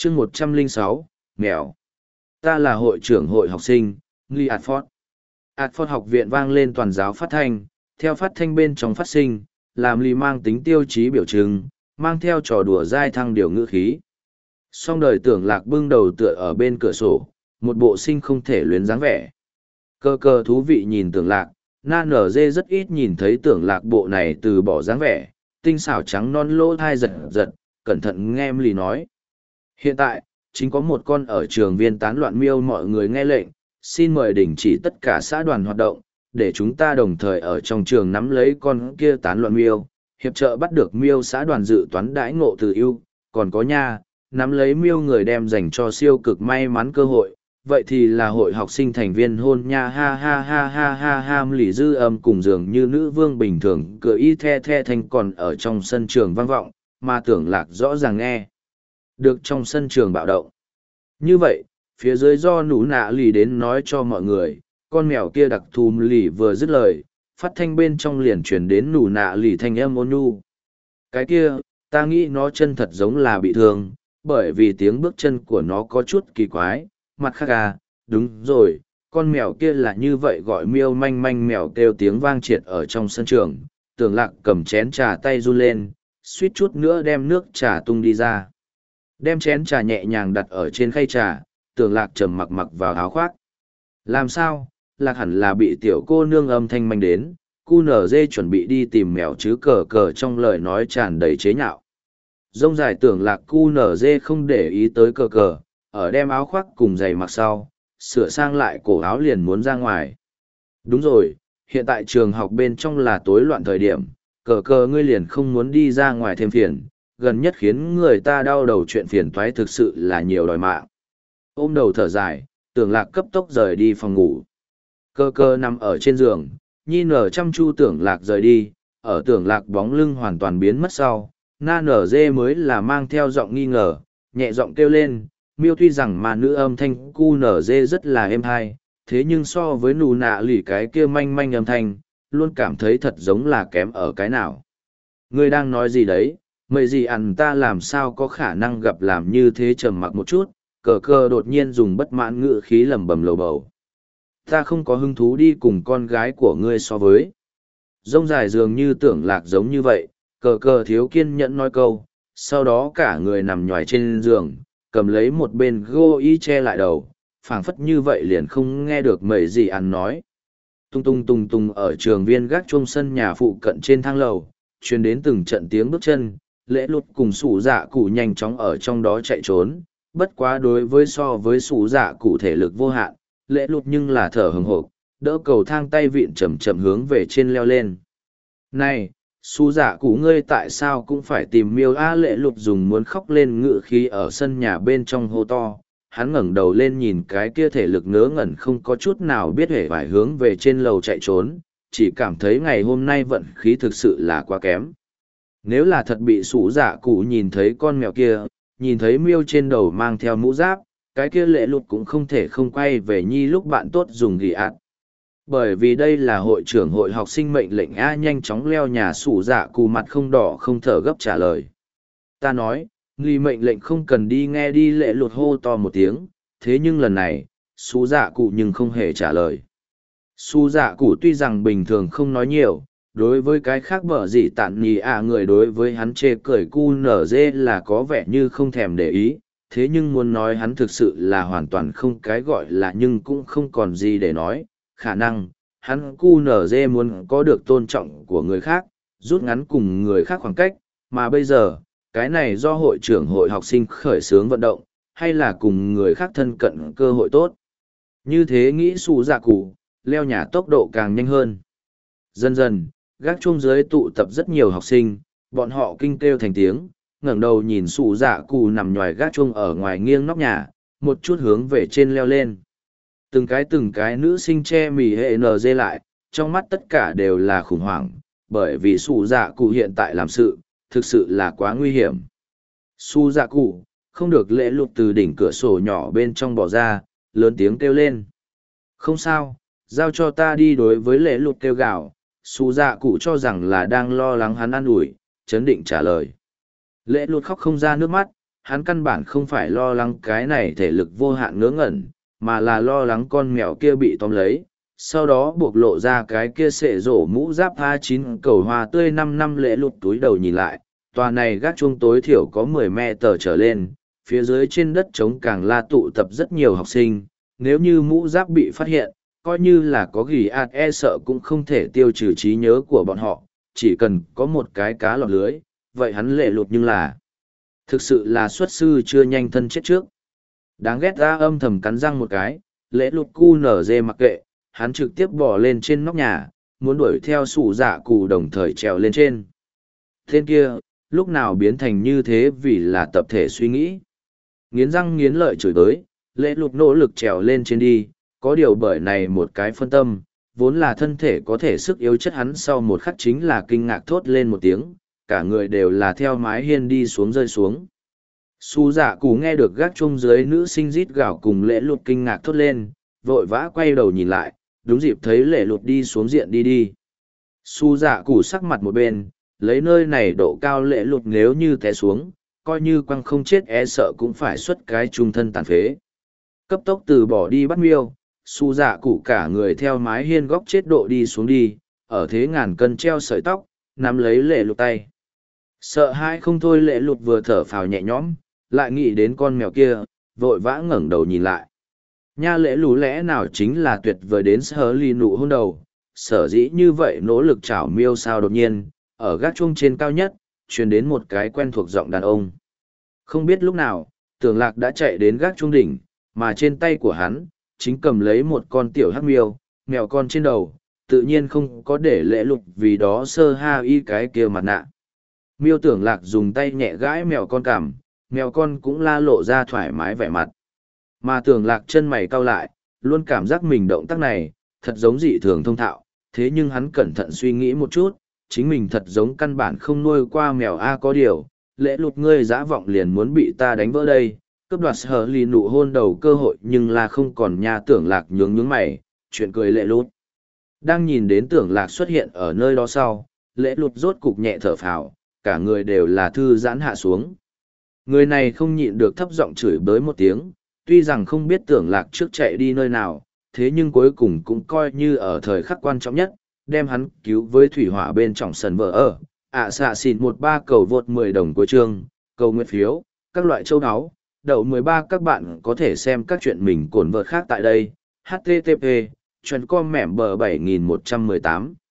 chương 106, mèo. Ta là hội trưởng hội học sinh, Lee Adford. Adford học viện vang lên toàn giáo phát thanh, theo phát thanh bên trong phát sinh, làm Lee mang tính tiêu chí biểu trưng, mang theo trò đùa dai thăng điều ngữ khí. Song đời Tưởng Lạc bưng đầu tựa ở bên cửa sổ, một bộ sinh không thể luyến dáng vẻ. Cơ cơ thú vị nhìn Tưởng Lạc, na nở dê rất ít nhìn thấy Tưởng Lạc bộ này từ bỏ dáng vẻ, tinh xảo trắng non lỗ thai giật giật, cẩn thận nghe Lee nói. Hiện tại, chính có một con ở trường viên tán loạn miêu, mọi người nghe lệnh, xin mời đình chỉ tất cả xã đoàn hoạt động, để chúng ta đồng thời ở trong trường nắm lấy con kia tán loạn miêu, hiệp trợ bắt được miêu xã đoàn dự toán đãi ngộ từ ưu, còn có nha, nắm lấy miêu người đem dành cho siêu cực may mắn cơ hội, vậy thì là hội học sinh thành viên hôn nha, ha ha ha ha ha ha. Lì dư âm cùng dường như nữ vương bình thường cửa y the the thanh còn ở trong sân trường vang vọng, mà Tưởng Lạc rõ ràng nghe được trong sân trường bạo động. Như vậy, phía dưới do nụ nạ lì đến nói cho mọi người, con mèo kia đặc thù lì vừa dứt lời, phát thanh bên trong liền chuyển đến nụ nạ lì thanh âm ôn nhu. Cái kia, ta nghĩ nó chân thật giống là bị thương, bởi vì tiếng bước chân của nó có chút kỳ quái. Mặt khác à, đúng rồi, con mèo kia là như vậy gọi miêu manh manh. Mèo kêu tiếng vang triệt ở trong sân trường, Tưởng Lạc cầm chén trà tay run lên, suýt chút nữa đem nước trà tung đi ra. Đem chén trà nhẹ nhàng đặt ở trên khay trà, Tưởng Lạc trầm mặc mặc vào áo khoác. Làm sao, Lạc hẳn là bị tiểu cô nương âm thanh manh đến, cu nở dê chuẩn bị đi tìm mèo chứ, cờ cờ trong lời nói tràn đầy chế nhạo. Rông dài Tưởng Lạc cu nở dê không để ý tới cờ cờ, ở đem áo khoác cùng giày mặc sau, sửa sang lại cổ áo liền muốn ra ngoài. Đúng rồi, hiện tại trường học bên trong là tối loạn thời điểm, cờ cờ ngươi liền không muốn đi ra ngoài thêm phiền, gần nhất khiến người ta đau đầu chuyện phiền toái thực sự là nhiều đòi mạng. Ôm đầu thở dài, Tưởng Lạc cấp tốc rời đi phòng ngủ. Cơ cơ nằm ở trên giường, nhi nở chăm chu Tưởng Lạc rời đi, ở Tưởng Lạc bóng lưng hoàn toàn biến mất sau, na nở dê mới là mang theo giọng nghi ngờ, nhẹ giọng kêu lên. Miêu tuy rằng mà nữ âm thanh cu nở dê rất là êm hay, thế nhưng so với nụ nạ lì cái kia manh manh âm thanh, luôn cảm thấy thật giống là kém ở cái nào. Ngươi đang nói gì đấy, mày gì ăn ta làm sao có khả năng gặp làm như thế. Trầm mặc một chút, cờ cờ đột nhiên dùng bất mãn ngữ khí lẩm bẩm lầu bầu. Ta không có hứng thú đi cùng con gái của ngươi so với. Rông dài dường như Tưởng Lạc giống như vậy, cờ cờ thiếu kiên nhẫn nói câu, sau đó cả người nằm nhoài trên giường, cầm lấy một bên gô y che lại đầu, phảng phất như vậy liền không nghe được mẩy gì ăn nói. Tung tung tung tung ở trường viên gác chuông sân nhà phụ cận trên thang lầu, truyền đến từng trận tiếng bước chân, Lễ Lụt cùng Sủ Dạ Cụ nhanh chóng ở trong đó chạy trốn, bất quá đối với so với Sủ Dạ Cụ thể lực vô hạn, Lễ Lụt nhưng là thở hừng hộp, đỡ cầu thang tay vịn chậm chậm hướng về trên leo lên. Này, Sủ Dạ Cụ ngươi tại sao cũng phải tìm miêu a? Lễ Lụt dùng muốn khóc lên ngự khí ở sân nhà bên trong hô to. Hắn ngẩng đầu lên nhìn cái kia thể lực ngớ ngẩn không có chút nào biết hề phải hướng về trên lầu chạy trốn, chỉ cảm thấy ngày hôm nay vận khí thực sự là quá kém. Nếu là thật bị Sủ Dạ Cụ nhìn thấy con mèo kia, nhìn thấy miêu trên đầu mang theo mũ giáp, cái kia Lễ Lụt cũng không thể không quay về nhi lúc bạn tốt dùng ghi ạt. Bởi vì đây là hội trưởng hội học sinh mệnh lệnh A. Nhanh chóng leo nhà. Sủ Dạ Cụ mặt không đỏ không thở gấp trả lời. Ta nói, Ly mệnh lệnh không cần đi nghe đi. Lễ Lụt hô to một tiếng, thế nhưng lần này, Sủ Dạ Cụ nhưng không hề trả lời. Sủ Dạ Cụ tuy rằng bình thường không nói nhiều, đối với cái khác bở gì tạn nhì người đối với hắn chê cười cu nở dê là có vẻ như không thèm để ý, thế nhưng muốn nói hắn thực sự là hoàn toàn không cái gọi là nhưng cũng không còn gì để nói. Khả năng, hắn cu nở dê muốn có được tôn trọng của người khác, rút ngắn cùng người khác khoảng cách, mà bây giờ, cái này do hội trưởng hội học sinh khởi xướng vận động, hay là cùng người khác thân cận cơ hội tốt. Như thế nghĩ Sủ Dạ Cụ, leo nhà tốc độ càng nhanh hơn. Dần dần, gác chuông dưới tụ tập rất nhiều học sinh, bọn họ kinh kêu thành tiếng, ngẩng đầu nhìn Sủ Dạ Cụ nằm nhòi gác chuông ở ngoài nghiêng nóc nhà, một chút hướng về trên leo lên. Từng cái nữ sinh che mì hệ NG lại, trong mắt tất cả đều là khủng hoảng, bởi vì Sủ Dạ Cụ hiện tại làm sự, thực sự là quá nguy hiểm. Sủ Dạ Cụ, không được. Lễ Lụt từ đỉnh cửa sổ nhỏ bên trong bỏ ra, lớn tiếng kêu lên. Không sao, giao cho ta đi. Đối với Lễ Lụt kêu gào, Sủ Dạ Cụ cho rằng là đang lo lắng hắn an ủi, chấn định trả lời. Lễ Lụt khóc không ra nước mắt, hắn căn bản không phải lo lắng cái này thể lực vô hạn ngớ ngẩn, mà là lo lắng con mèo kia bị tóm lấy, sau đó buộc lộ ra cái kia sệ rổ mũ giáp A9 cầu hoa tươi 5 năm lễ lụt túi đầu nhìn lại, tòa này gác chuông tối thiểu có 10 tờ trở lên, phía dưới trên đất trống càng la tụ tập rất nhiều học sinh, nếu như mũ giáp bị phát hiện, coi như là có ghi ạt e sợ cũng không thể tiêu trừ trí nhớ của bọn họ, chỉ cần có một cái cá lọt lưới, vậy hắn lệ lụt nhưng là thực sự là xuất sư chưa nhanh thân chết trước. Đáng ghét ra âm thầm cắn răng một cái, lễ lụt cu nở dê mặc kệ, hắn trực tiếp bỏ lên trên nóc nhà, muốn đuổi theo sủ dạ cụ đồng thời trèo lên trên. Tên kia, lúc nào biến thành như thế vì là tập thể suy nghĩ. Nghiến răng nghiến lợi chửi tới, lễ lụt nỗ lực trèo lên trên đi, có điều bởi này một cái phân tâm, vốn là thân thể có thể sức yếu chất hắn sau một khắc chính là kinh ngạc thốt lên một tiếng, cả người đều là theo mái hiên đi xuống rơi xuống. Su dạ cụ nghe được gác chuông dưới nữ sinh rít gào cùng lễ lụt kinh ngạc thốt lên, vội vã quay đầu nhìn lại, đúng dịp thấy lễ lụt đi xuống diện đi đi. Su dạ cụ sắc mặt một bên, lấy nơi này độ cao lễ lụt nếu như té xuống, coi như quăng không chết e sợ cũng phải xuất cái trung thân tàn phế. Cấp tốc từ bỏ đi bắt miêu, su dạ cụ cả người theo mái hiên góc chết độ đi xuống đi, ở thế ngàn cân treo sợi tóc, nắm lấy lễ lụt tay. Sợ hãi không thôi lễ lụt vừa thở phào nhẹ nhõm, lại nghĩ đến con mèo kia, vội vã ngẩng đầu nhìn lại. Nha lễ lú lẽ nào chính là tuyệt vời đến sở ly nụ hôn đầu, sở dĩ như vậy nỗ lực chảo miêu sao đột nhiên, ở gác chuông trên cao nhất, truyền đến một cái quen thuộc giọng đàn ông. Không biết lúc nào, Tưởng Lạc đã chạy đến gác chuông đỉnh, mà trên tay của hắn, chính cầm lấy một con tiểu hắc miêu, mèo con trên đầu, tự nhiên không có để lễ lục vì đó sơ ha y cái kia mặt nạ. Miêu Tưởng Lạc dùng tay nhẹ gãi mèo con cằm, mèo con cũng la lộ ra thoải mái vẻ mặt. Mà Tưởng Lạc chân mày cau lại, luôn cảm giác mình động tác này, thật giống dị thường thông thạo, thế nhưng hắn cẩn thận suy nghĩ một chút, chính mình thật giống căn bản không nuôi qua mèo A có điều, lễ lụt ngươi dã vọng liền muốn bị ta đánh vỡ đây, cướp đoạt sở lì nụ hôn đầu cơ hội nhưng là không còn nha. Tưởng Lạc nhướng nhướng mày, chuyện cười lễ lụt. Đang nhìn đến Tưởng Lạc xuất hiện ở nơi đó sau, lễ lụt rốt cục nhẹ thở phào, cả người đều là thư giãn hạ xuống. Người này không nhịn được thấp giọng chửi bới một tiếng, tuy rằng không biết Tưởng Lạc trước chạy đi nơi nào, thế nhưng cuối cùng cũng coi như ở thời khắc quan trọng nhất, đem hắn cứu với thủy hỏa bên trong sân vợ ở. Xạ xịn 13 cầu vượt 10 đồng của chương, cầu nguyện phiếu, các loại châu áo, đậu 13 các bạn có thể xem các chuyện mình cổn vợt khác tại đây. http://com mẻm bờ 7118